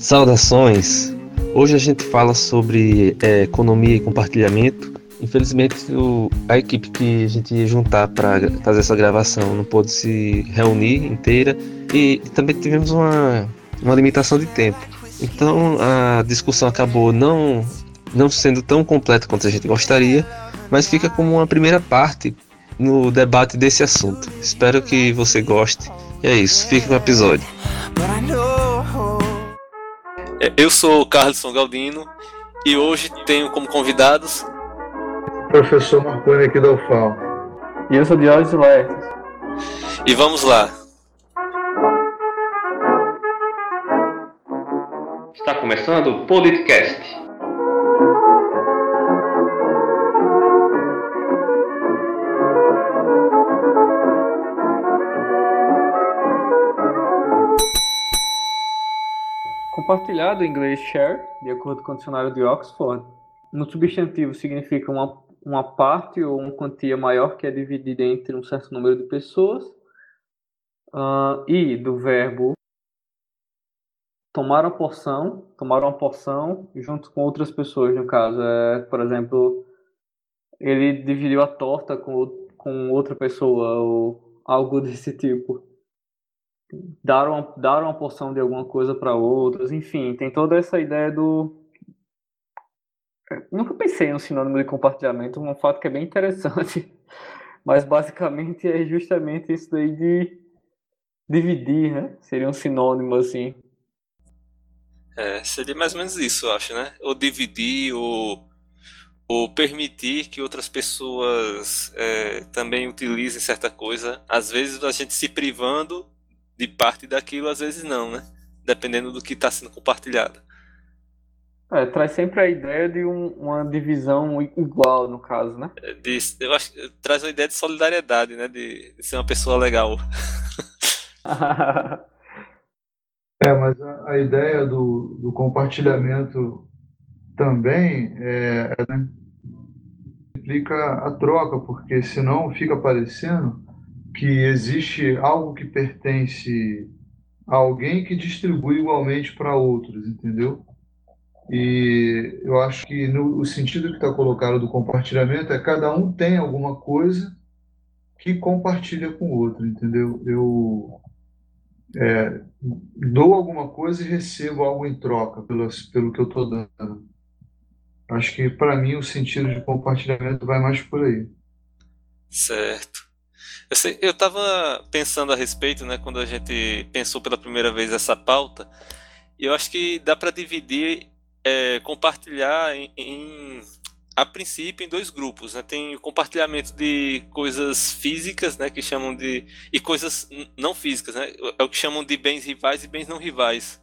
Saudações! Hoje a gente fala sobre economia e compartilhamento. Infelizmente, a equipe que a gente ia juntar para fazer essa gravação não pôde se reunir inteira e também tivemos uma limitação de tempo. Então a discussão acabou não sendo tão completa quanto a gente gostaria, mas fica como uma primeira parte no debate desse assunto. Espero que você goste. E é isso, fique no episódio. Eu sou o Carlson Galdino e hoje tenho como convidados professor Marconi aqui da UFAL. E eu sou Diógenes Laertes. E vamos lá. Está começando o Politcast. Compartilhado em inglês share, de acordo com o dicionário de Oxford, no substantivo significa uma parte ou uma quantia maior que é dividida entre um certo número de pessoas, e do verbo tomar uma porção junto com outras pessoas, no caso. Por exemplo, ele dividiu a torta com outra pessoa ou algo desse tipo. Dar uma porção de alguma coisa para outras, enfim, tem toda essa ideia do... Nunca pensei no sinônimo de compartilhamento, um fato que é bem interessante, mas basicamente é justamente isso daí de dividir, né? Seria um sinônimo assim. Seria mais ou menos isso, eu acho, né? Ou dividir, ou permitir que outras pessoas também utilizem certa coisa. Às vezes a gente se privando de parte daquilo, às vezes não, né? Dependendo do que está sendo compartilhado. Traz sempre a ideia de uma divisão igual, no caso, né? Eu acho que traz uma ideia de solidariedade, né? De ser uma pessoa legal. Mas a ideia do compartilhamento também né, implica a troca, porque senão fica parecendo que existe algo que pertence a alguém que distribui igualmente para outros, entendeu? E eu acho que o sentido que está colocado do compartilhamento é cada um tem alguma coisa que compartilha com o outro, entendeu? Eu dou alguma coisa e recebo algo em troca pelo que eu estou dando. Acho que para mim o sentido de compartilhamento vai mais por aí. Certo. Eu estava pensando a respeito, né, quando a gente pensou pela primeira vez essa pauta, e eu acho que dá para dividir, compartilhar a princípio em dois grupos, né? Tem o compartilhamento de coisas físicas, né, que chamam de, e coisas não físicas, né? É o que chamam de bens rivais e bens não rivais,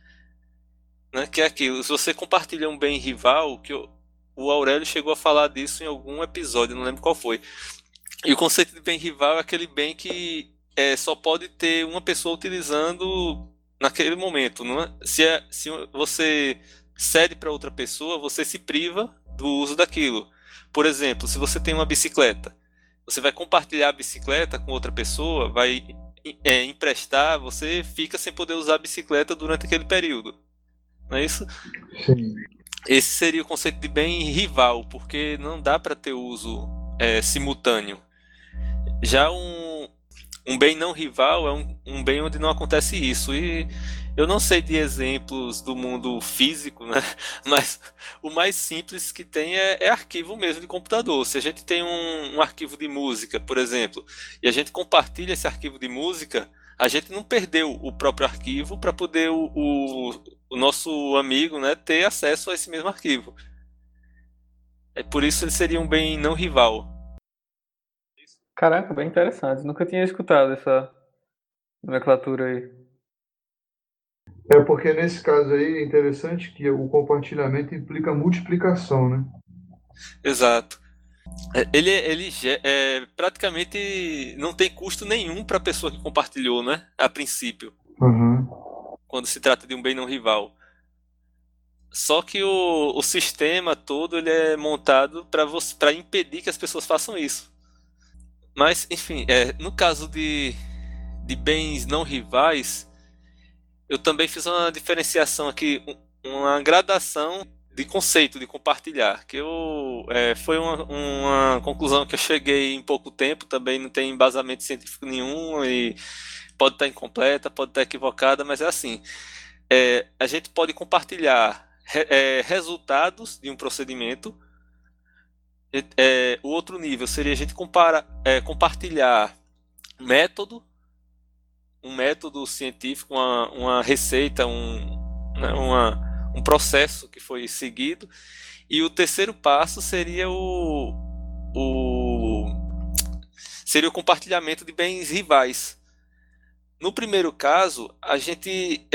né? Que é aquilo, se você compartilha um bem rival, o Aurélio chegou a falar disso em algum episódio, não lembro qual foi. E o conceito de bem rival é aquele bem que só pode ter uma pessoa utilizando naquele momento, não é? Se você cede para outra pessoa, você se priva do uso daquilo. Por exemplo, se você tem uma bicicleta, você vai compartilhar a bicicleta com outra pessoa, vai emprestar, você fica sem poder usar a bicicleta durante aquele período. Não é isso? Sim. Esse seria o conceito de bem rival, porque não dá para ter uso simultâneo. Já um bem não rival é um bem onde não acontece isso. E eu não sei de exemplos do mundo físico, né? Mas o mais simples que tem é arquivo mesmo de computador. Se a gente tem um arquivo de música, por exemplo, e a gente compartilha esse arquivo de música, a gente não perdeu o próprio arquivo para poder o nosso amigo, né, ter acesso a esse mesmo arquivo. Por isso ele seria um bem não rival. Caraca, bem interessante. Nunca tinha escutado essa nomenclatura aí. Porque nesse caso aí é interessante que o compartilhamento implica multiplicação, né? Exato. Ele praticamente não tem custo nenhum para a pessoa que compartilhou, né? A princípio. Uhum. Quando se trata de um bem não rival. Só que o sistema todo ele é montado para impedir que as pessoas façam isso. Mas, enfim, no caso de bens não rivais, eu também fiz uma diferenciação aqui, uma gradação de conceito de compartilhar, que foi uma conclusão que eu cheguei em pouco tempo, também não tem embasamento científico nenhum e pode estar incompleta, pode estar equivocada, mas é assim, a gente pode compartilhar resultados de um procedimento. O outro nível seria a gente compartilhar método, um método científico, uma receita, né, um processo que foi seguido. E o terceiro passo seria seria o compartilhamento de bens rivais. No primeiro caso, a gente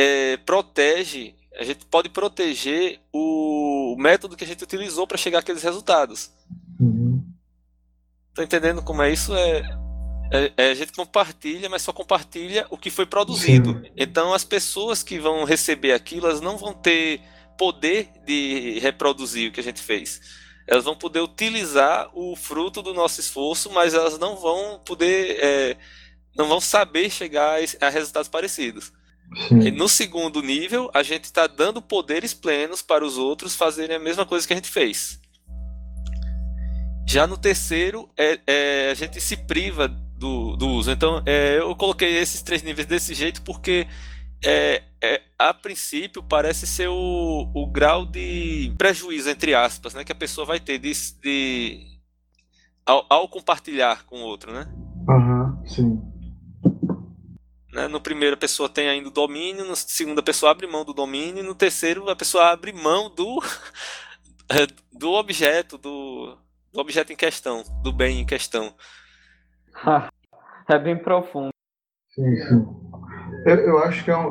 pode proteger o método que a gente utilizou para chegar àqueles resultados. Uhum. Tá entendendo como é isso? A gente compartilha, mas só compartilha o que foi produzido. Sim. Então, as pessoas que vão receber aquilo, elas não vão ter poder de reproduzir o que a gente fez. Elas vão poder utilizar o fruto do nosso esforço, mas elas não vão poder, não vão saber chegar a resultados parecidos. E Sim. no segundo nível, a gente está dando poderes plenos para os outros fazerem a mesma coisa que a gente fez. Já no terceiro, a gente se priva do uso. Então, eu coloquei esses 3 níveis desse jeito porque, a princípio, parece ser o grau de prejuízo, entre aspas, né, que a pessoa vai ter ao compartilhar com o outro, né? Aham, sim. Né? No primeiro, a pessoa tem ainda o domínio, no segundo, a pessoa abre mão do domínio, e no terceiro, a pessoa abre mão do objeto, do objeto em questão, do bem em questão. É bem profundo. Sim, sim. Eu acho que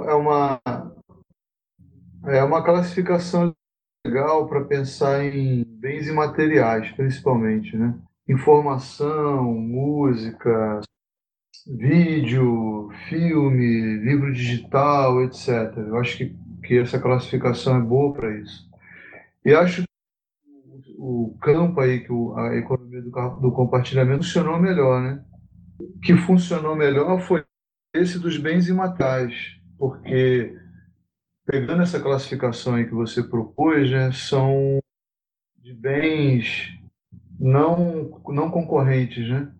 é uma classificação legal para pensar em bens imateriais, principalmente, né? Informação, música, vídeo, filme, livro digital, etc. Eu acho que essa classificação é boa para isso. E acho que o campo aí, a economia do compartilhamento funcionou melhor, né? O que funcionou melhor foi esse dos bens imateriais, porque pegando essa classificação aí que você propôs, né, são de bens não concorrentes, né?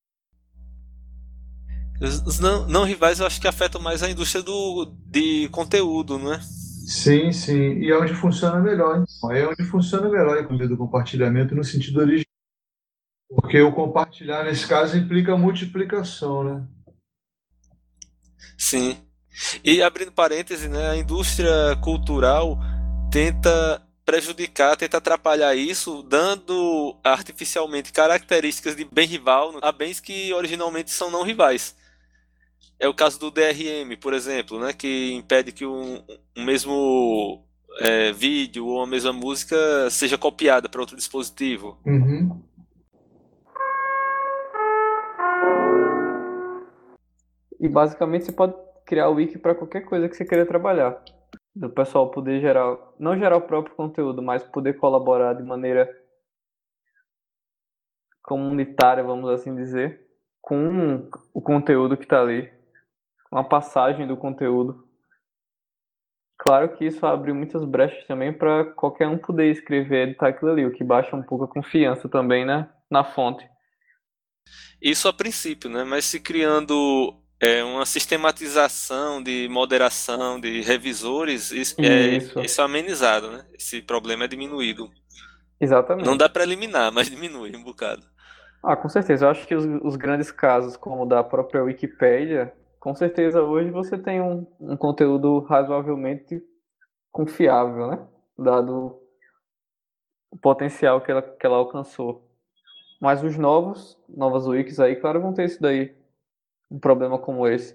Os não rivais eu acho que afetam mais a indústria de conteúdo, não é? Sim, sim. E é onde funciona melhor. Então. É onde funciona melhor a economia do compartilhamento no sentido original. Porque o compartilhar, nesse caso, implica multiplicação, né? Sim. E abrindo parêntese, né, a indústria cultural tenta prejudicar, tenta atrapalhar isso, dando artificialmente características de bem rival a bens que originalmente são não rivais. É o caso do DRM, por exemplo, né, que impede que um mesmo vídeo ou a mesma música seja copiada para outro dispositivo. Uhum. E basicamente você pode criar o wiki para qualquer coisa que você queira trabalhar. Do pessoal poder não gerar o próprio conteúdo, mas poder colaborar de maneira comunitária, vamos assim dizer, com o conteúdo que está ali, com a passagem do conteúdo. Claro que isso abre muitas brechas também para qualquer um poder escrever e editar aquilo ali, o que baixa um pouco a confiança também, né, na fonte. Isso a princípio, né? Mas se criando uma sistematização de moderação de revisores, isso é amenizado, né? Esse problema é diminuído. Exatamente. Não dá para eliminar, mas diminui um bocado. Com certeza. Eu acho que os grandes casos, como o da própria Wikipédia, com certeza hoje você tem um conteúdo razoavelmente confiável, né? Dado o potencial que ela alcançou. Mas os novas wikis aí, claro, vão ter isso daí. Um problema como esse.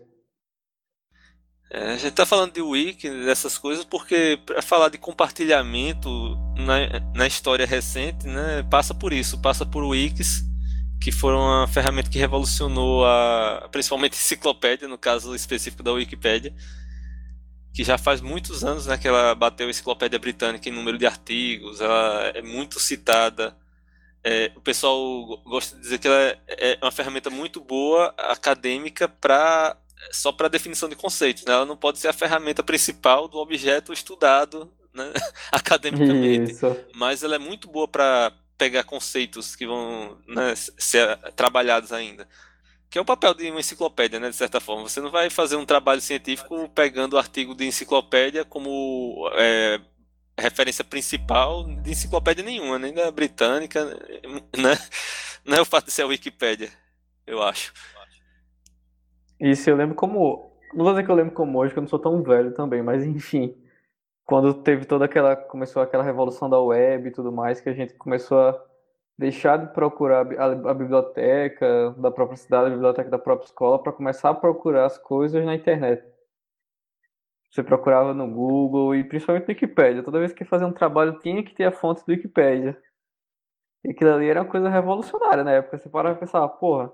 A gente está falando de wiki, dessas coisas, porque para falar de compartilhamento na história recente, né, passa por isso, passa por wikis, que foram uma ferramenta que revolucionou principalmente a enciclopédia, no caso específico da Wikipédia, que já faz muitos anos, né, que ela bateu a enciclopédia britânica em número de artigos, ela é muito citada. O pessoal gosta de dizer que ela é uma ferramenta muito boa, acadêmica, para só para definição de conceitos, né? Ela não pode ser a ferramenta principal do objeto estudado, né, academicamente, Isso. mas ela é muito boa para pegar conceitos que vão, né, ser trabalhados ainda. Que é o papel de uma enciclopédia, né, de certa forma. Você não vai fazer um trabalho científico pegando o artigo de enciclopédia como referência principal de enciclopédia nenhuma, nem da britânica, né? Não é o fato de ser a Wikipédia, eu acho. Isso eu lembro como. Não vou dizer que eu lembro como hoje, que eu não sou tão velho também, mas enfim. Quando teve toda aquela. Começou aquela revolução da web e tudo mais, que a gente começou a deixar de procurar a biblioteca da própria cidade, a biblioteca da própria escola, para começar a procurar as coisas na internet. Você procurava no Google e principalmente no Wikipédia. Toda vez que fazia um trabalho tinha que ter a fonte do Wikipédia. E aquilo ali era uma coisa revolucionária na época. Você parava e pensava, porra,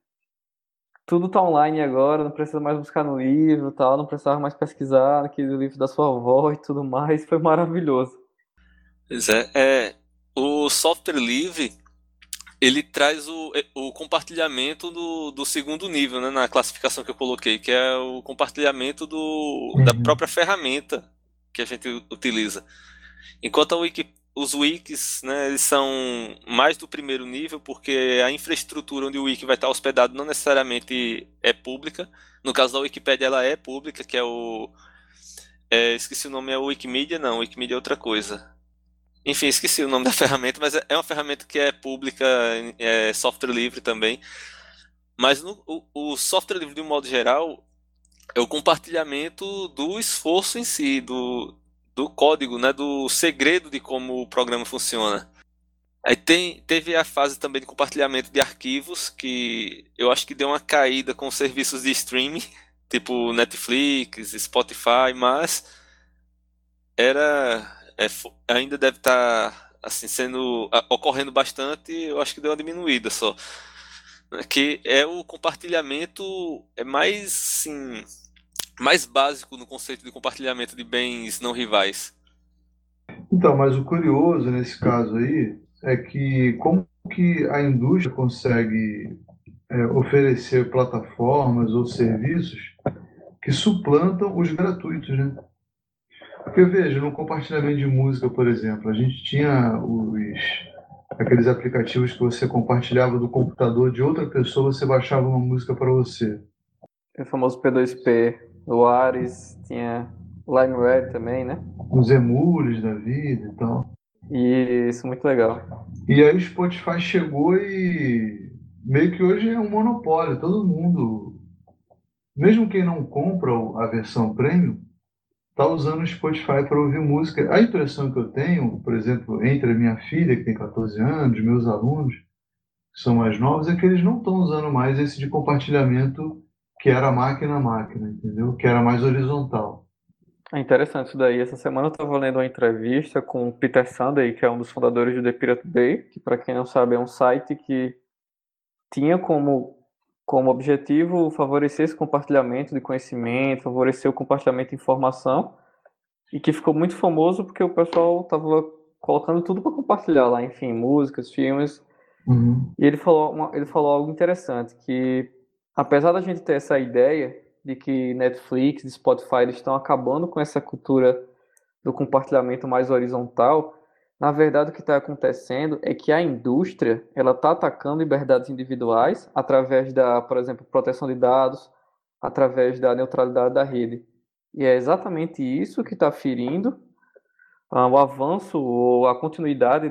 tudo tá online agora, não precisa mais buscar no livro, tal, não precisava mais pesquisar naquele livro da sua avó e tudo mais. Foi maravilhoso. Pois o software livre, ele traz o compartilhamento do segundo nível, né, na classificação que eu coloquei, que é o compartilhamento da própria ferramenta que a gente utiliza. Enquanto os wikis, né, eles são mais do primeiro nível, porque a infraestrutura onde o wiki vai estar hospedado não necessariamente é pública. No caso da Wikipédia, ela é pública, que é esqueci o nome, é o Wikimedia? Não, o Wikimedia é outra coisa. Enfim, esqueci o nome da ferramenta, mas é uma ferramenta que é pública, é software livre também. Mas o software livre, de um modo geral, é o compartilhamento do esforço em si, do código, né, do segredo de como o programa funciona. Aí teve a fase também de compartilhamento de arquivos, que eu acho que deu uma caída com serviços de streaming, tipo Netflix, Spotify, mas ainda deve estar assim, ocorrendo bastante. Eu acho que deu uma diminuída só. Que é o compartilhamento mais, sim, mais básico no conceito de compartilhamento de bens não rivais. Então, mas o curioso nesse caso aí é que como que a indústria consegue oferecer plataformas ou serviços que suplantam os gratuitos, né? Porque veja, no compartilhamento de música, por exemplo, a gente tinha aqueles aplicativos que você compartilhava do computador de outra pessoa, você baixava uma música para você. O famoso P2P, o Ares, tinha LimeWare também, né? Os emules da vida e tal. E isso, muito legal. E aí o Spotify chegou e meio que hoje é um monopólio. Todo mundo, mesmo quem não compra a versão premium, está usando o Spotify para ouvir música. A impressão que eu tenho, por exemplo, entre a minha filha, que tem 14 anos, meus alunos, que são mais novos, é que eles não estão usando mais esse de compartilhamento que era máquina a máquina, entendeu? Que era mais horizontal. É interessante isso daí. Essa semana eu estava lendo uma entrevista com o Peter Sunday, que é um dos fundadores do The Pirate Bay, que, para quem não sabe, é um site que tinha como objetivo favorecer esse compartilhamento de conhecimento, favorecer o compartilhamento de informação, e que ficou muito famoso porque o pessoal estava colocando tudo para compartilhar lá, enfim, músicas, filmes. E ele falou algo interessante, que apesar da gente ter essa ideia de que Netflix e Spotify eles estão acabando com essa cultura do compartilhamento mais horizontal, na verdade o que está acontecendo é que a indústria ela está atacando liberdades individuais através da, por exemplo, proteção de dados, através da neutralidade da rede. E é exatamente isso que está ferindo o avanço ou a continuidade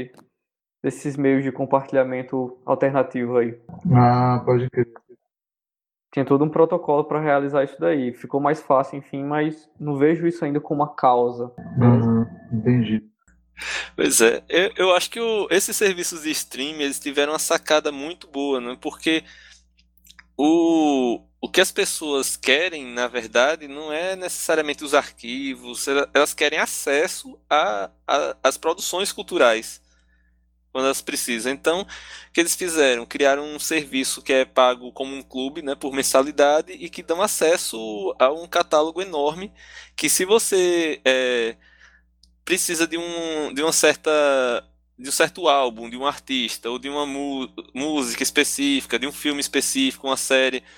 desses meios de compartilhamento alternativo aí. Ah, pode crer. Tinha todo um protocolo para realizar isso daí. Ficou mais fácil, enfim, mas não vejo isso ainda como uma causa. Entendi. Pois é, eu acho que esses serviços de streaming eles tiveram uma sacada muito boa, né? Porque o que as pessoas querem, na verdade, não é necessariamente os arquivos, elas querem acesso às produções culturais quando elas precisam. Então, o que eles fizeram? Criaram um serviço que é pago como um clube, né, por mensalidade e que dão acesso a um catálogo enorme que se você precisa de um certo álbum, de um artista, ou de uma música específica, de um filme específico, uma série,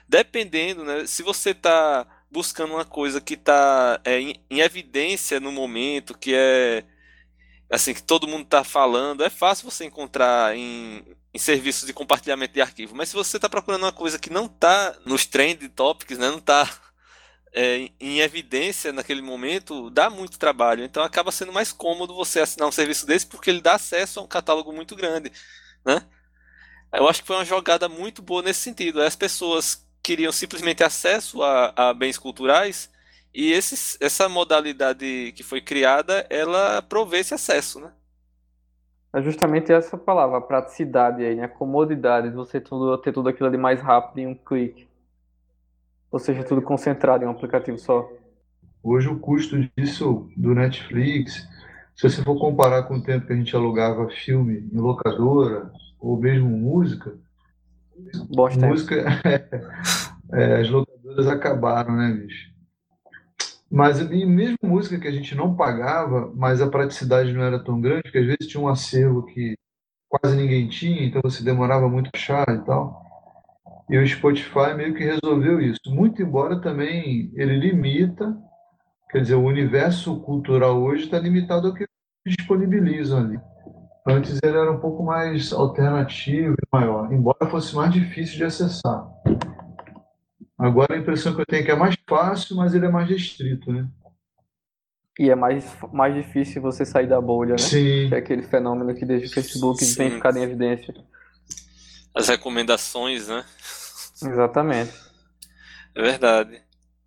dependendo, né? Se você está buscando uma coisa que está em evidência no momento, que é assim que todo mundo está falando, é fácil você encontrar em serviços de compartilhamento de arquivo. Mas se você está procurando uma coisa que não está nos trend topics, né? Não está em evidência naquele momento, dá muito trabalho. Então acaba sendo mais cômodo você assinar um serviço desse porque ele dá acesso a um catálogo muito grande, né? Eu acho que foi uma jogada muito boa nesse sentido. As pessoas queriam simplesmente acesso a bens culturais e essa modalidade que foi criada, ela provê esse acesso, né? É justamente essa palavra, a praticidade aí, né? A comodidade de você ter tudo aquilo ali mais rápido em um clique. Ou seja, tudo concentrado em um aplicativo só. Hoje o custo disso do Netflix, se você for comparar com o tempo que a gente alugava filme em locadora ou mesmo música, Bons tempos. música as locadoras acabaram, né, bicho? Mas e mesmo música que a gente não pagava, mas a praticidade não era tão grande, porque às vezes tinha um acervo que quase ninguém tinha, então você demorava muito a achar e tal. E o Spotify meio que resolveu isso. Muito embora também ele limita, quer dizer, o universo cultural hoje está limitado ao que eles disponibilizam ali. Antes ele era um pouco mais alternativo e maior, embora fosse mais difícil de acessar. Agora a impressão que eu tenho é que é mais fácil, mas ele é mais restrito, né? E é mais difícil você sair da bolha, né? Sim, Que é aquele fenômeno que desde o Facebook tem Sim. ficado em evidência. As recomendações, né? Exatamente. É verdade.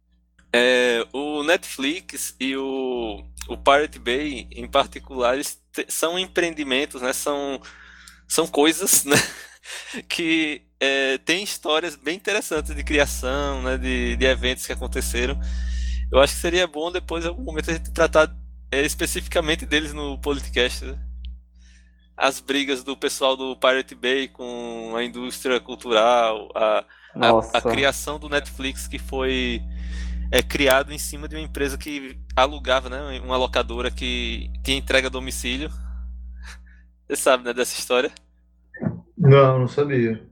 O Netflix e o Pirate Bay, em particular, eles são empreendimentos, né? São coisas, né? Que têm histórias bem interessantes de criação, né? De eventos que aconteceram. Eu acho que seria bom depois, em algum momento, a gente tratar especificamente deles no podcast, né? As brigas do pessoal do Pirate Bay com a indústria cultural, a Nossa. criação do Netflix que foi criado em cima de uma empresa que alugava, né, uma locadora que tinha entrega a domicílio. Você sabe, né, dessa história? não sabia.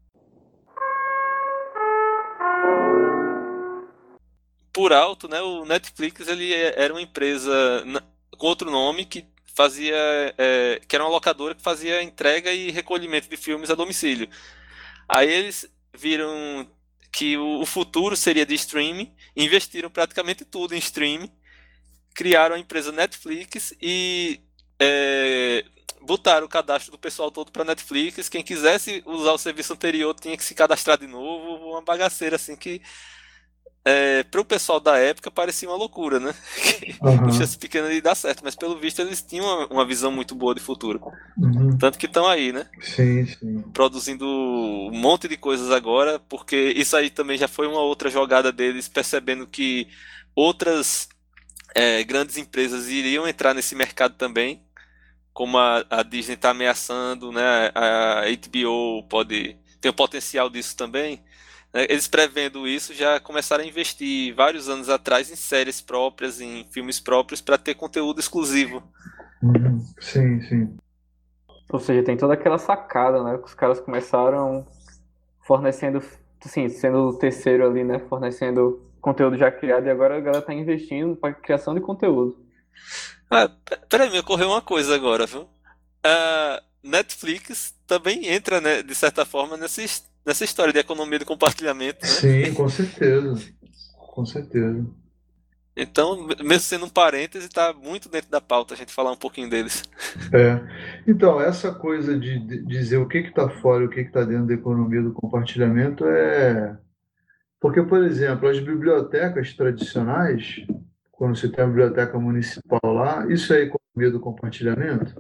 Por alto, né, o Netflix ele era uma empresa com outro nome que fazia, que era uma locadora que fazia entrega e recolhimento de filmes a domicílio. Aí eles viram que o futuro seria de streaming, investiram praticamente tudo em streaming, criaram a empresa Netflix e botaram o cadastro do pessoal todo para Netflix. Quem quisesse usar o serviço anterior tinha que se cadastrar de novo, uma bagaceira assim que para o pessoal da época parecia uma loucura, né? Com Aham. chance pequena de dar certo, mas pelo visto eles tinham uma visão muito boa de futuro. Uhum. Tanto que estão aí, né? Sim, sim. Produzindo um monte de coisas agora, porque isso aí também já foi uma outra jogada deles, percebendo que outras grandes empresas iriam entrar nesse mercado também, como a Disney está ameaçando, né? A HBO tem o potencial disso também. Né? Eles prevendo isso já começaram a investir vários anos atrás em séries próprias, em filmes próprios, para ter conteúdo exclusivo. Uhum. Sim, sim. Ou seja, tem toda aquela sacada, né? Que os caras começaram fornecendo, assim, sendo o terceiro ali, né? Fornecendo conteúdo já criado e agora a galera tá investindo para criação de conteúdo. Peraí, me ocorreu uma coisa agora, viu? A Netflix também entra, né, de certa forma, nessa história de economia de compartilhamento, né? Sim, com certeza. Com certeza. Então, mesmo sendo um parêntese, está muito dentro da pauta a gente falar um pouquinho deles. Então, essa coisa de dizer o que está fora e o que está dentro da economia do compartilhamento é. Porque, por exemplo, as bibliotecas tradicionais, quando você tem a biblioteca municipal lá, isso é economia do compartilhamento?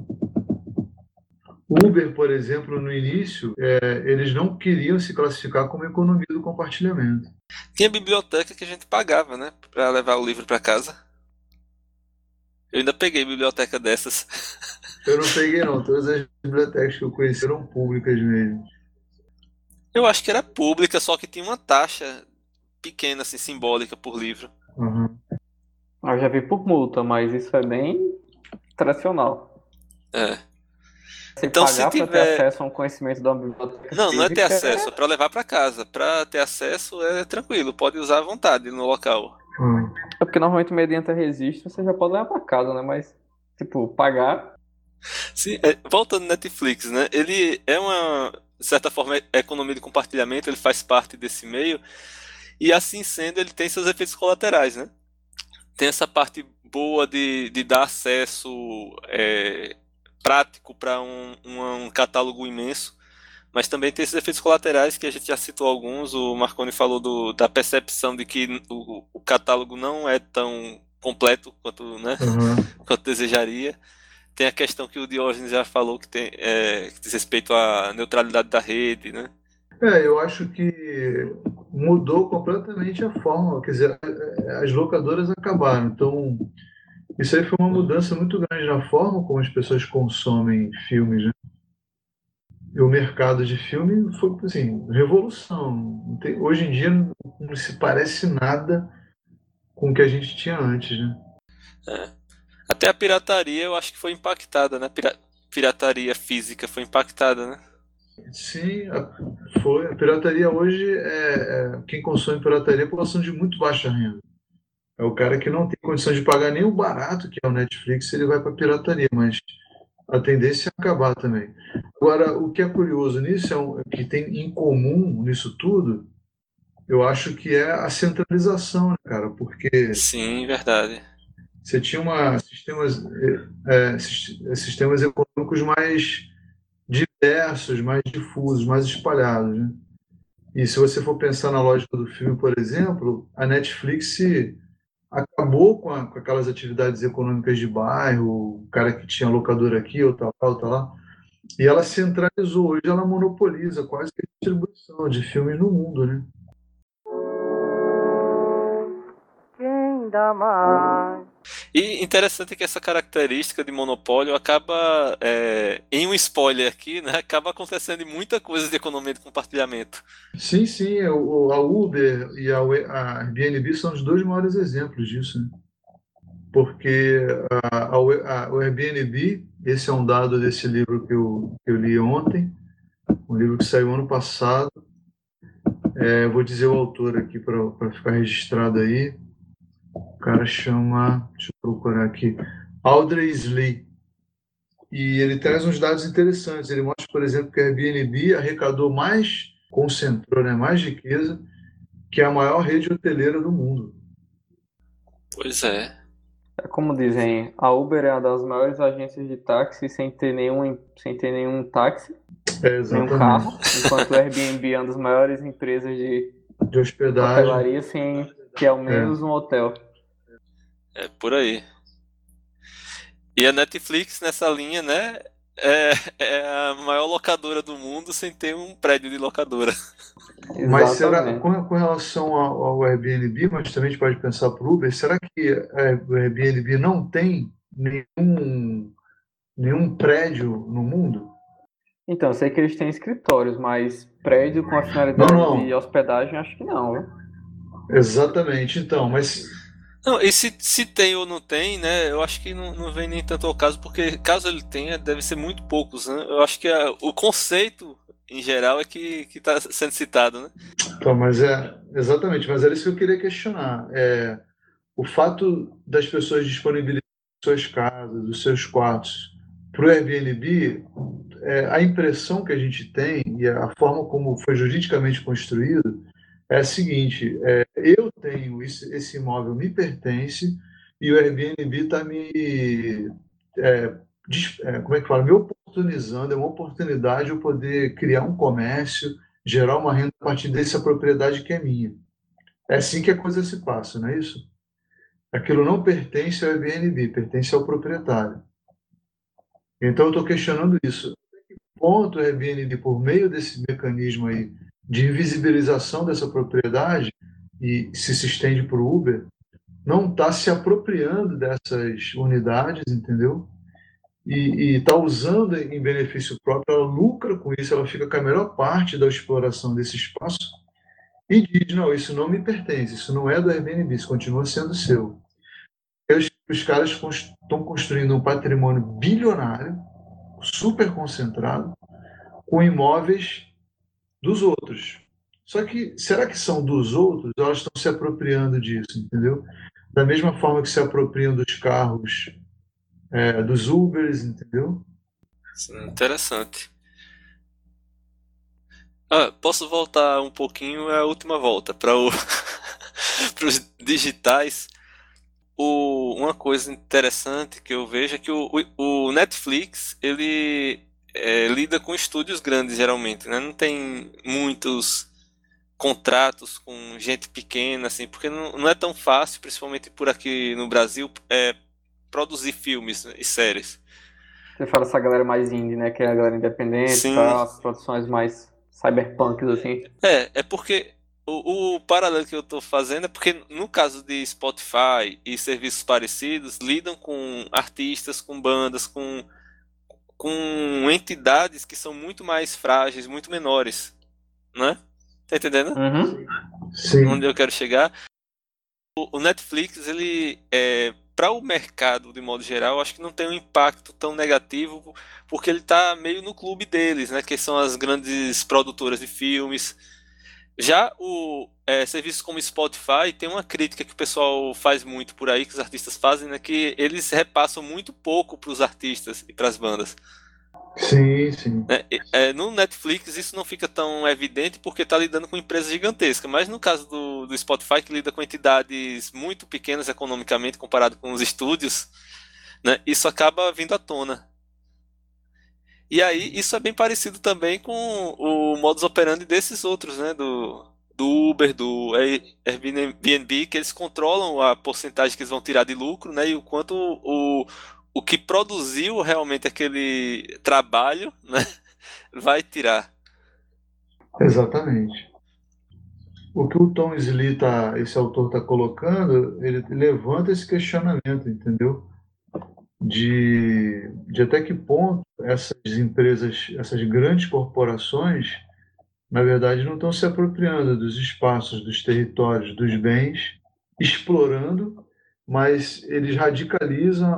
Uber, por exemplo, no início, eles não queriam se classificar como economia do compartilhamento. Tinha biblioteca que a gente pagava, né, para levar o livro para casa. Eu ainda peguei biblioteca dessas. Eu não peguei, não. Todas as bibliotecas que eu conheci eram públicas mesmo. Eu acho que era pública, só que tinha uma taxa pequena, assim, simbólica por livro. Uhum. Eu já vi por multa, mas isso é bem tradicional. É. Você Então, se pagar para ter tiver. acesso a um conhecimento de uma biblioteca Não é ter física, acesso, é para levar para casa. Para ter acesso é tranquilo, pode usar à vontade no local. é porque normalmente mediante registro você já pode levar para casa, né? Mas, tipo, pagar. Sim, voltando no Netflix, né? Ele é uma, de certa forma, economia de compartilhamento, ele faz parte desse meio, e assim sendo, ele tem seus efeitos colaterais, né? Tem essa parte boa de dar acesso prático para um catálogo imenso, mas também tem esses efeitos colaterais que a gente já citou alguns. O Marconi falou da percepção de que o catálogo não é tão completo quanto, né, quanto desejaria. Tem a questão que o Diógenes já falou que diz respeito à neutralidade da rede, né? Eu acho que mudou completamente a forma, quer dizer, as locadoras acabaram. Então, isso aí foi uma mudança muito grande na forma como as pessoas consomem filmes, né? E o mercado de filme foi, assim, revolução. Hoje em dia não se parece nada com o que a gente tinha antes, né? Até a pirataria eu acho que foi impactada, né? Pirataria física foi impactada, né? Sim, foi. A pirataria hoje quem consome pirataria é a população de muito baixa renda. É o cara que não tem condição de pagar nem o barato que é o Netflix, ele vai para a pirataria, mas a tendência é acabar também. Agora, o que é curioso nisso, que tem em comum nisso tudo, eu acho que é a centralização, né, cara? Porque Sim, verdade. você tinha sistemas econômicos mais diversos, mais difusos, mais espalhados, né? E se você for pensar na lógica do filme, por exemplo, a Netflix acabou com aquelas atividades econômicas de bairro, o cara que tinha locadora aqui, outra lá, outra lá, e ela centralizou. Hoje ela monopoliza quase que a distribuição de filmes no mundo, né? Quem dá mais? E interessante que essa característica de monopólio acaba, em um spoiler aqui, né, acaba acontecendo em muita coisa de economia de compartilhamento. Sim, sim, a Uber e a Airbnb são os dois maiores exemplos disso, né? Porque o Airbnb, esse é um dado desse livro que eu li ontem, um livro que saiu ano passado. Eu vou dizer o autor aqui para ficar registrado aí. O cara chama, deixa eu procurar aqui, Audrey Slee. E ele traz uns dados interessantes. Ele mostra, por exemplo, que a Airbnb concentrou, né, mais riqueza que a maior rede hoteleira do mundo. Pois é. É como dizem, a Uber é uma das maiores agências de táxi sem ter nenhum táxi, nenhum carro, enquanto o Airbnb é uma das maiores empresas de hospedagem, hotelaria sem ter ao menos um hotel. É por aí. E a Netflix nessa linha, né, é a maior locadora do mundo sem ter um prédio de locadora. Mas será, Exatamente. com relação ao Airbnb, mas também a gente pode pensar para o Uber, será que o Airbnb não tem nenhum prédio no mundo? Então, eu sei que eles têm escritórios, mas prédio com a finalidade de hospedagem, acho que não, viu? Exatamente. Então, mas Não, e se tem ou não tem, né? Eu acho que não vem nem tanto ao caso, porque caso ele tenha, deve ser muito poucos, né? Eu acho que o conceito, em geral, é que está sendo citado, né? Então, exatamente, mas era isso que eu queria questionar. O fato das pessoas disponibilizarem suas casas, os seus quartos para o Airbnb, a impressão que a gente tem e a forma como foi juridicamente construído é a seguinte: eu tenho esse imóvel me pertence e o Airbnb está como é que fala? Me oportunizando, é uma oportunidade eu poder criar um comércio, gerar uma renda a partir dessa propriedade que é minha. É assim que a coisa se passa, não é isso? Aquilo não pertence ao Airbnb, pertence ao proprietário. Então eu estou questionando isso. Ponto o Airbnb, por meio desse mecanismo aí de invisibilização dessa propriedade, e se estende para o Uber, não está se apropriando dessas unidades, entendeu? E está usando em benefício próprio, ela lucra com isso, ela fica com a melhor parte da exploração desse espaço e diz, não, isso não me pertence, isso não é do Airbnb, isso continua sendo seu. Os caras estão construindo um patrimônio bilionário super concentrado com imóveis dos outros. Só que, será que são dos outros? Ou elas estão se apropriando disso, entendeu? Da mesma forma que se apropriam dos carros, dos Ubers, entendeu? Sim, interessante. Posso voltar um pouquinho, é a última volta para os digitais. Uma coisa interessante que eu vejo é que o Netflix ele lida com estúdios grandes geralmente, né? Não tem muitos contratos com gente pequena assim, porque não é tão fácil, principalmente por aqui no Brasil, produzir filmes e séries. Você fala essa galera mais indie, né? Que é a galera independente e Sim, tal, as produções mais cyberpunks, assim. é porque o paralelo que eu estou fazendo é porque no caso de Spotify e serviços parecidos, lidam com artistas, com bandas, com entidades que são muito mais frágeis, muito menores, né? Tá entendendo? Uhum. Onde Sim, eu quero chegar? O Netflix, ele para o mercado de modo geral, acho que não tem um impacto tão negativo, porque ele está meio no clube deles, né? Que são as grandes produtoras de filmes. Já o serviços como Spotify tem uma crítica que o pessoal faz muito por aí, que os artistas fazem, né? Que eles repassam muito pouco para os artistas e para as bandas. sim, sim. Né? No Netflix isso não fica tão evidente porque está lidando com empresas gigantescas, mas no caso do Spotify, que lida com entidades muito pequenas economicamente comparado com os estúdios, né? Isso acaba vindo à tona. E aí, isso é bem parecido também com o modus operandi desses outros, né? Do Uber, do Airbnb, que eles controlam a porcentagem que eles vão tirar de lucro, né? E o quanto o que produziu realmente aquele trabalho, né? Vai tirar. Exatamente. O que o Tom Slee esse autor está colocando, ele levanta esse questionamento, entendeu? De até que ponto essas empresas, essas grandes corporações, na verdade, não estão se apropriando dos espaços, dos territórios, dos bens, explorando, mas eles radicalizam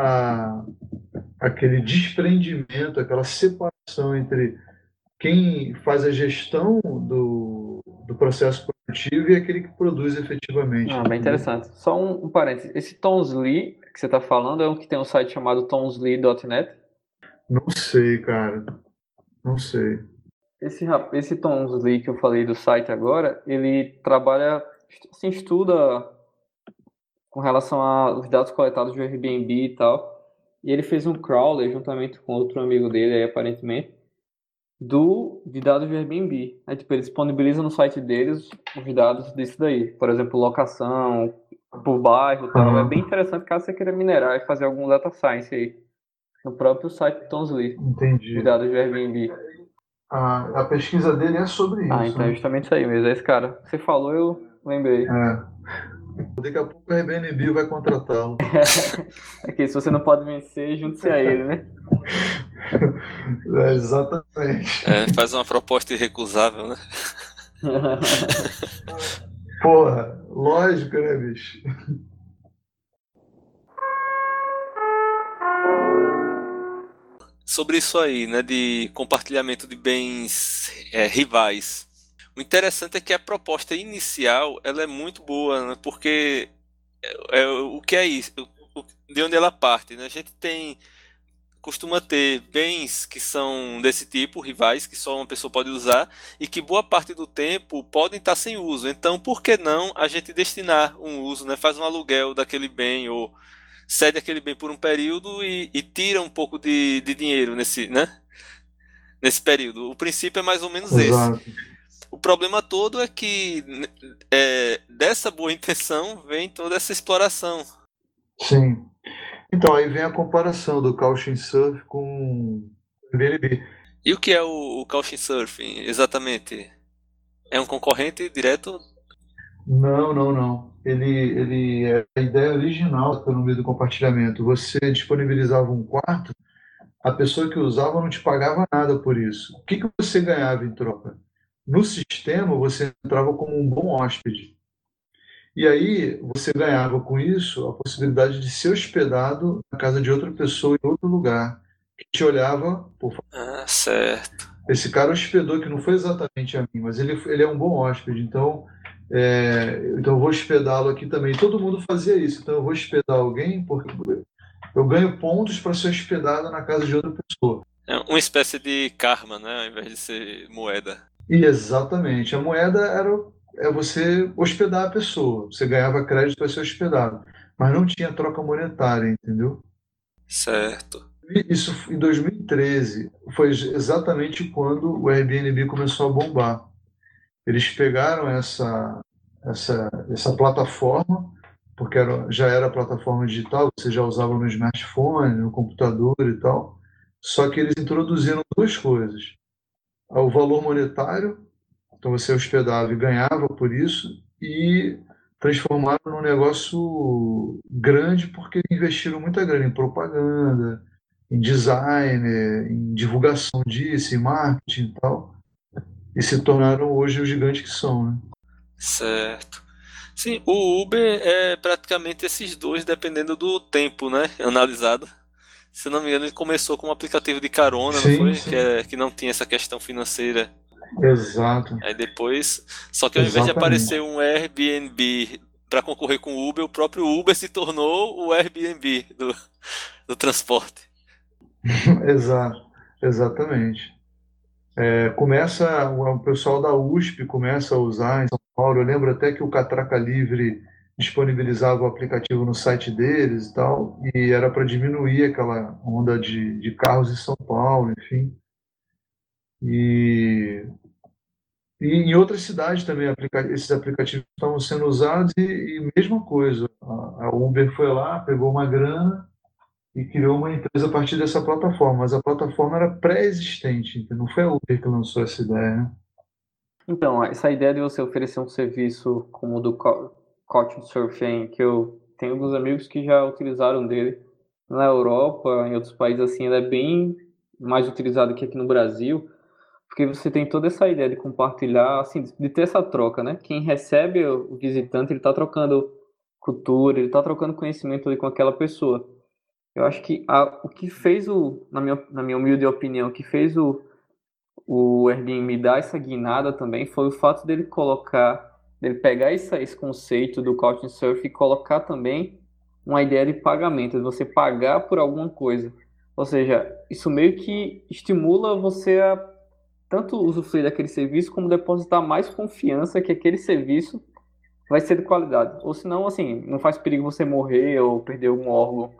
aquele desprendimento, aquela separação entre quem faz a gestão do processo produtivo e aquele que produz efetivamente, Bem entendeu? interessante. Só um parênteses. Esse Tomsley que você está falando é um que tem um site chamado tomsley.net. Não sei, cara, não sei. Esse Tomsley que eu falei do site agora, ele trabalha, assim, estuda com relação aos dados coletados do Airbnb e tal. E ele fez um crawler juntamente com outro amigo dele, aí, aparentemente, de dados do Airbnb. Aí, tipo, ele disponibiliza no site deles os dados disso daí. Por exemplo, locação, por bairro e tal. É bem interessante caso você queira minerar e fazer algum data science aí. No próprio site do Tomsley, Entendi. os dados do Airbnb. A pesquisa dele é sobre isso, Então é né? justamente isso aí mesmo. É esse cara. Você falou, eu lembrei. Daqui a pouco o Airbnb vai contratá-lo. Aqui, se você não pode vencer, junte-se a ele, né? Exatamente. Faz uma proposta irrecusável, né? Porra, lógico, né, bicho? Sobre isso aí, né, de compartilhamento de bens rivais. O interessante é que a proposta inicial ela é muito boa, né, porque o que é isso? De onde ela parte, né? A gente costuma ter bens que são desse tipo, rivais, que só uma pessoa pode usar e que boa parte do tempo podem estar sem uso. Então, por que não a gente destinar um uso, né? Faz um aluguel daquele bem ou cede aquele bem por um período e tira um pouco de dinheiro nesse período. O princípio é mais ou menos esse. Exato. O problema todo é que dessa boa intenção vem toda essa exploração. Sim. Então, aí vem a comparação do Couchsurfing com o Airbnb. E o que é o Couchsurfing, exatamente? É um concorrente direto? Não, não, não. Ele é a ideia original da economia do compartilhamento. Você disponibilizava um quarto, a pessoa que usava não te pagava nada por isso. O que que você ganhava em troca? No sistema, você entrava como um bom hóspede. E aí, você ganhava com isso a possibilidade de ser hospedado na casa de outra pessoa em outro lugar. te olhava, pô, Certo. esse cara hospedou, que não foi exatamente a mim, mas ele é um bom hóspede, então eu vou hospedá-lo aqui também. Todo mundo fazia isso, então eu vou hospedar alguém porque eu ganho pontos para ser hospedado na casa de outra pessoa. É uma espécie de karma, né? Ao invés de ser moeda. E exatamente, a moeda é você hospedar a pessoa, você ganhava crédito para ser hospedado, mas não tinha troca monetária, entendeu? Certo. E isso em 2013 foi exatamente quando o Airbnb começou a bombar. Eles pegaram essa plataforma, porque já era plataforma digital, você já usava no smartphone, no computador e tal, só que eles introduziram duas coisas. O valor monetário, então você hospedava e ganhava por isso, e transformaram num negócio grande porque investiram muita grana em propaganda, em design, em divulgação disso, em marketing e tal, e se tornaram hoje o gigante que são, né? Certo. Sim, o Uber é praticamente esses dois, dependendo do tempo, né? Analisado. Se não me engano, ele começou como um aplicativo de carona, não Sim, foi? sim. Que não tinha essa questão financeira. Exato, Aí depois, só que ao invés de aparecer exatamente. um Airbnb para concorrer com o Uber, o próprio Uber se tornou o Airbnb do transporte. Exato, exatamente. O pessoal da USP começa a usar em São Paulo. Eu lembro até que o Catraca Livre disponibilizava o aplicativo no site deles e tal, e era para diminuir aquela onda de carros em São Paulo, enfim. E, e em outras cidades também esses aplicativos estavam sendo usados e mesma coisa. A Uber foi lá, pegou uma grana e criou uma empresa a partir dessa plataforma, mas a plataforma era pré-existente, então não foi a Uber que lançou essa ideia, né? Então, essa ideia de você oferecer um serviço como o do Couchsurfing, que eu tenho alguns amigos que já utilizaram dele na Europa, em outros países assim, ele é bem mais utilizado que aqui no Brasil, porque você tem toda essa ideia de compartilhar, assim, de ter essa troca, né? Quem recebe o visitante, ele está trocando cultura, ele está trocando conhecimento ali com aquela pessoa. Eu acho que o que fez na minha humilde opinião, o que fez o Airbnb dar essa guinada também foi o fato dele pegar esse conceito do Couchsurfing e colocar também uma ideia de pagamento, de você pagar por alguma coisa. Ou seja, isso meio que estimula você a tanto usufruir daquele serviço como depositar mais confiança que aquele serviço vai ser de qualidade. Ou senão, assim, não faz perigo você morrer ou perder algum órgão.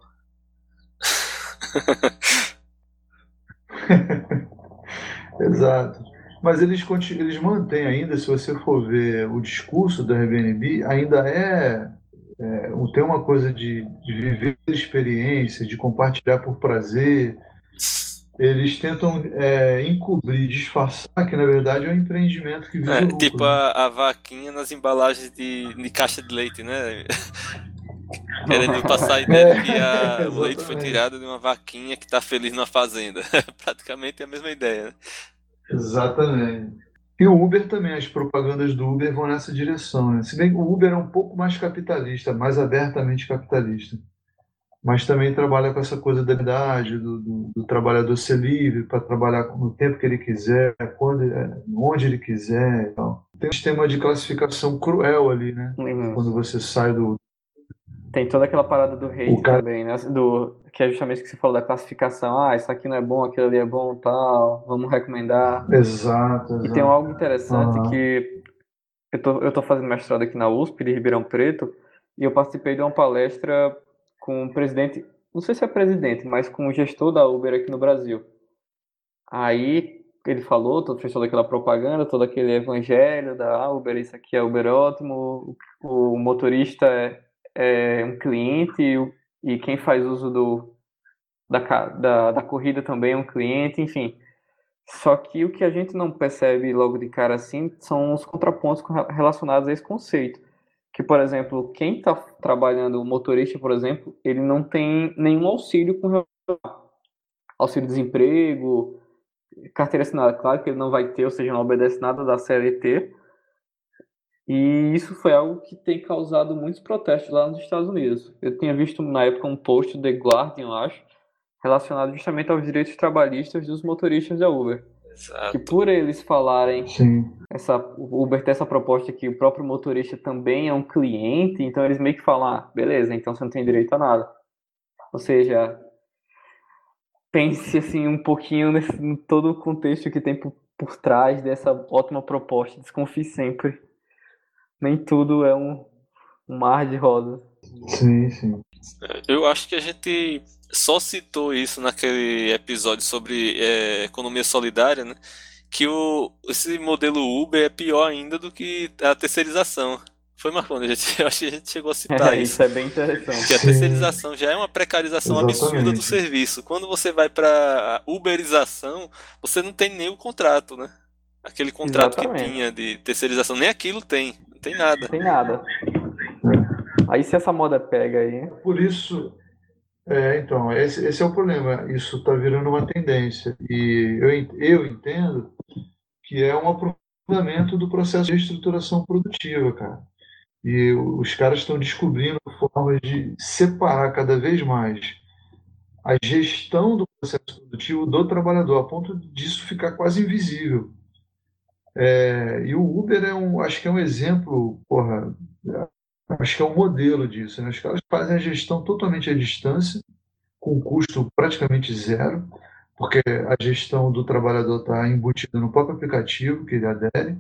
Exato. Mas eles mantêm ainda, se você for ver o discurso do Airbnb, ainda tem uma coisa de viver experiência, de compartilhar por prazer. Eles tentam encobrir, disfarçar que, na verdade, é um empreendimento que visa É, o tipo lucro, né? a vaquinha nas embalagens de caixa de leite, né? Querendo passar a ideia de que o leite foi Exatamente. tirado de uma vaquinha que está feliz na fazenda. Praticamente é a mesma ideia, né? Exatamente. E o Uber também, as propagandas do Uber vão nessa direção, né? Se bem que o Uber é um pouco mais capitalista, mais abertamente capitalista, mas também trabalha com essa coisa da liberdade, do trabalhador ser livre para trabalhar no tempo que ele quiser, onde ele quiser e tal. Tem um sistema de classificação cruel ali, né? Quando você sai do... Tem toda aquela parada do O hate cara... também, né? Que é justamente o que você falou da classificação. Ah, isso aqui não é bom, aquilo ali é bom, tal. Vamos recomendar. Exato, E tem exato. algo interessante Aham. que eu tô fazendo mestrado aqui na USP de Ribeirão Preto e eu participei de uma palestra com o presidente, não sei se é presidente, mas com o gestor da Uber aqui no Brasil. Aí ele falou, fez toda aquela propaganda, todo aquele evangelho da Uber, isso aqui é Uber ótimo, o motorista é um cliente e quem faz uso da corrida também é um cliente, enfim. Só que o que a gente não percebe logo de cara assim são os contrapontos relacionados a esse conceito. Que, por exemplo, quem está trabalhando, o motorista, por exemplo, ele não tem nenhum auxílio com auxílio-desemprego, carteira assinada, claro que ele não vai ter, ou seja, não obedece nada da CLT. E isso foi algo que tem causado muitos protestos lá nos Estados Unidos. Eu tinha visto na época um post do The Guardian, eu acho, relacionado justamente aos direitos trabalhistas dos motoristas da Uber. Exato. Que por eles falarem, Sim. o Uber tem essa proposta que o próprio motorista também é um cliente, então eles meio que falam, beleza, então você não tem direito a nada. Ou seja, pense assim um pouquinho em todo o contexto que tem por trás dessa ótima proposta. Desconfie sempre. Nem tudo é um mar de rosas. Sim. Eu acho que a gente só citou isso naquele episódio sobre economia solidária, né? Que esse modelo Uber é pior ainda do que a terceirização. Foi, Marconi, eu acho que a gente chegou a citar isso. Isso é bem interessante. Que a terceirização já é uma precarização absurda do Exatamente. serviço. Quando você vai para uberização, você não tem nem o contrato, né? Aquele contrato Exatamente. que tinha de terceirização, nem aquilo tem. Não tem nada. Não tem nada. Aí se essa moda pega aí... Por isso, então, esse é o problema. Isso está virando uma tendência. E eu entendo que é um aprofundamento do processo de reestruturação produtiva, cara. E os caras estão descobrindo formas de separar cada vez mais a gestão do processo produtivo do trabalhador, a ponto disso ficar quase invisível. E o Uber acho que é um exemplo, acho que é um modelo disso, né? Os caras fazem a gestão totalmente à distância, com custo praticamente zero, porque a gestão do trabalhador está embutida no próprio aplicativo que ele adere.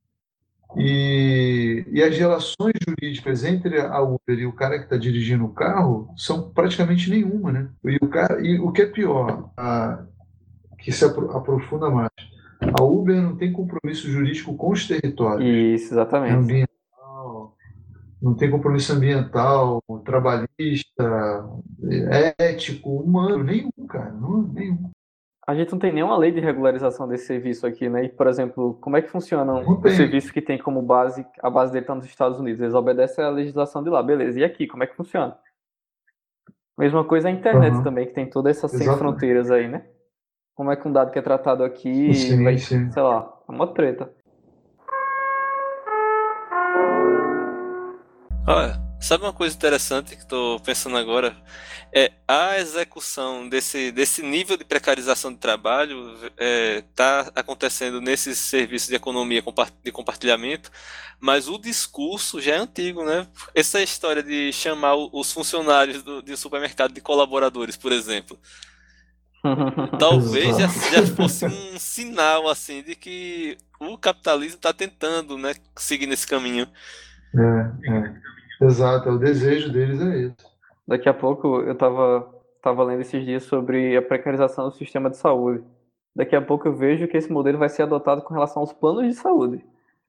E as relações jurídicas entre a Uber e o cara que está dirigindo o carro são praticamente nenhuma, né? E o que é pior, que se aprofunda mais, a Uber não tem compromisso jurídico com os territórios. Isso, exatamente. Ambiental, não tem compromisso ambiental, trabalhista, ético, humano, nenhum, cara, nenhum. A gente não tem nenhuma lei de regularização desse serviço aqui, né? E, por exemplo, como é que funcionam os serviços que tem como base, a base dele está nos Estados Unidos? Eles obedecem à legislação de lá, beleza. E aqui, como é que funciona? Mesma coisa a internet também, que tem toda essa sem fronteiras aí, né? Como é que um dado que é tratado aqui vai, sei lá, é uma treta. Olha, sabe uma coisa interessante que estou pensando agora? A execução desse nível de precarização de trabalho está acontecendo nesses serviços de economia de compartilhamento, mas o discurso já é antigo, né? Essa história de chamar os funcionários de um supermercado de colaboradores, por exemplo. Talvez já fosse um sinal assim de que o capitalismo está tentando, né, seguir nesse caminho. Exato, o desejo deles é esse. Daqui a pouco eu tava lendo esses dias sobre a precarização do sistema de saúde. Daqui a pouco eu vejo que esse modelo vai ser adotado com relação aos planos de saúde.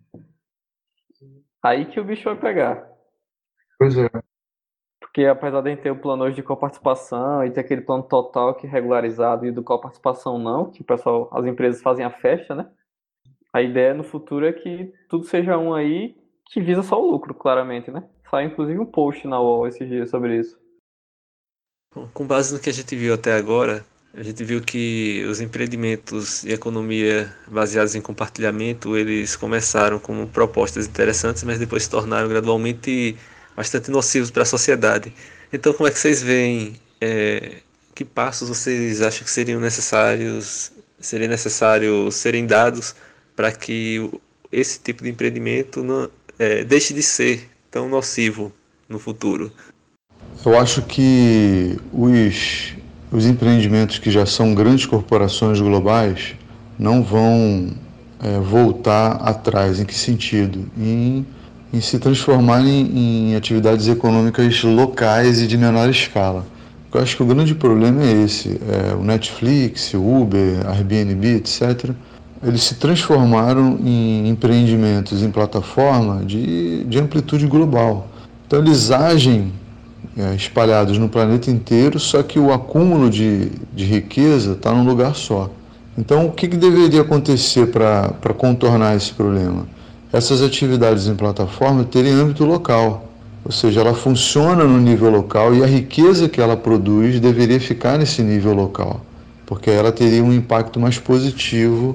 Aí que o bicho vai pegar. Pois é. Porque apesar de a gente ter o plano hoje de coparticipação e ter aquele plano total que é regularizado e do coparticipação não, que o pessoal, as empresas fazem a festa, né? A ideia no futuro é que tudo seja um aí que visa só o lucro, claramente, né? Sai inclusive um post na UOL esses dias sobre isso. Bom, com base no que a gente viu até agora, a gente viu que os empreendimentos de economia baseados em compartilhamento, eles começaram como propostas interessantes, mas depois se tornaram gradualmente bastante nocivos para a sociedade. Então, como é que vocês veem, que passos vocês acham que seria necessário serem dados para que esse tipo de empreendimento não, deixe de ser tão nocivo no futuro? Eu acho que os empreendimentos que já são grandes corporações globais não vão voltar atrás. Em que sentido? Em se transformarem em atividades econômicas locais e de menor escala. Eu acho que o grande problema é esse. O Netflix, o Uber, a Airbnb, etc., eles se transformaram em empreendimentos em plataforma de amplitude global. Então eles agem espalhados no planeta inteiro, só que o acúmulo de riqueza está num lugar só. Então, o que deveria acontecer para contornar esse problema? Essas atividades em plataforma terem âmbito local, ou seja, ela funciona no nível local e a riqueza que ela produz deveria ficar nesse nível local, porque ela teria um impacto mais positivo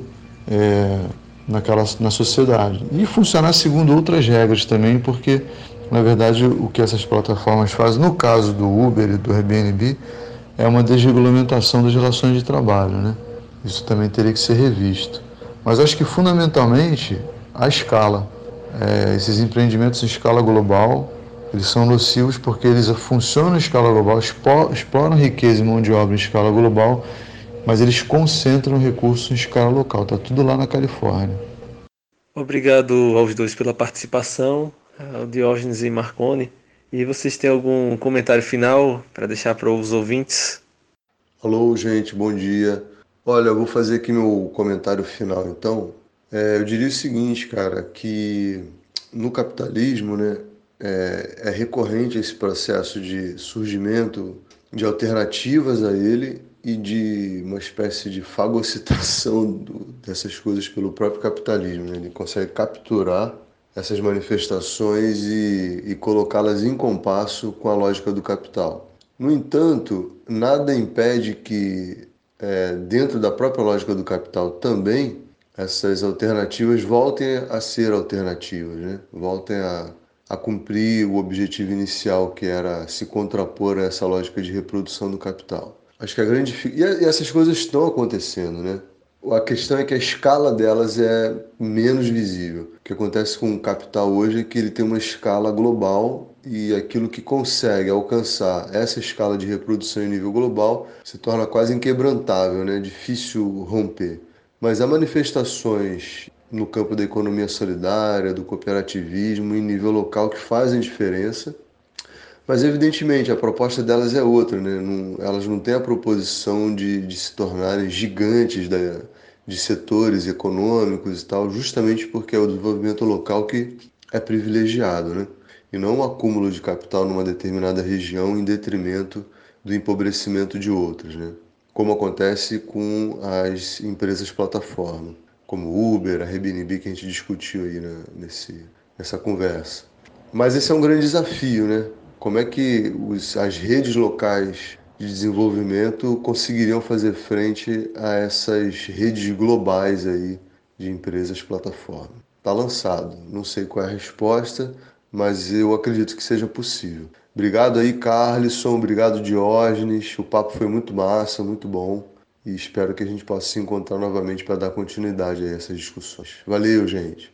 na sociedade. E funcionar segundo outras regras também, porque na verdade, o que essas plataformas fazem, no caso do Uber e do Airbnb, é uma desregulamentação das relações de trabalho, né? Isso também teria que ser revisto. Mas acho que fundamentalmente a escala. Esses empreendimentos em escala global, eles são nocivos porque eles funcionam em escala global, exploram riqueza e mão de obra em escala global, mas eles concentram recursos em escala local. Está tudo lá na Califórnia. Obrigado aos dois pela participação, ao Diógenes e Marconi. E vocês têm algum comentário final para deixar para os ouvintes? Alô, gente, bom dia. Olha, eu vou fazer aqui meu comentário final, então. Eu diria o seguinte, cara, que no capitalismo, né, é recorrente esse processo de surgimento de alternativas a ele e de uma espécie de fagocitação dessas coisas pelo próprio capitalismo, né? Ele consegue capturar essas manifestações e colocá-las em compasso com a lógica do capital. No entanto, nada impede que, dentro da própria lógica do capital também, essas alternativas voltem a ser alternativas, né? Voltem a cumprir o objetivo inicial, que era se contrapor a essa lógica de reprodução do capital. Acho que a grande... E essas coisas estão acontecendo, né? A questão é que a escala delas é menos visível. O que acontece com o capital hoje é que ele tem uma escala global e aquilo que consegue alcançar essa escala de reprodução em nível global se torna quase inquebrantável, né? Difícil romper. Mas há manifestações no campo da economia solidária, do cooperativismo em nível local que fazem diferença. Mas, evidentemente, a proposta delas é outra, né? Elas não têm a proposição de se tornarem gigantes de setores econômicos e tal, justamente porque é o desenvolvimento local que é privilegiado, né? E não o acúmulo de capital numa determinada região em detrimento do empobrecimento de outras, né? Como acontece com as empresas plataforma, como Uber, a Airbnb, que a gente discutiu aí nessa conversa. Mas esse é um grande desafio, né? Como é que as redes locais de desenvolvimento conseguiriam fazer frente a essas redes globais aí de empresas plataforma? Está lançado. Não sei qual é a resposta, mas eu acredito que seja possível. Obrigado aí, Carlisson. Obrigado, Diógenes. O papo foi muito massa, muito bom. E espero que a gente possa se encontrar novamente para dar continuidade a essas discussões. Valeu, gente.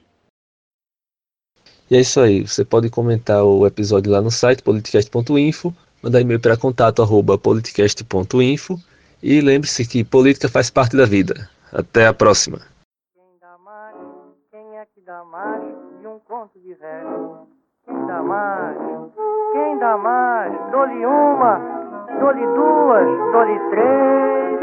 E é isso aí, você pode comentar o episódio lá no site politicast.info, mandar e-mail para contato@politicast.info e lembre-se que política faz parte da vida. Até a próxima. Quem dá mais? Quem é que dá mais de um conto de verso? Quem dá mais? Quem dá mais? Dou-lhe uma, dou-lhe duas, dou-lhe três.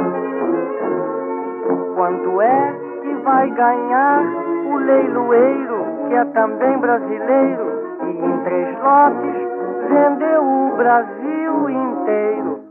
Quanto é que vai ganhar o leiloeiro, que é também brasileiro, e em 3 lotes vendeu o Brasil inteiro?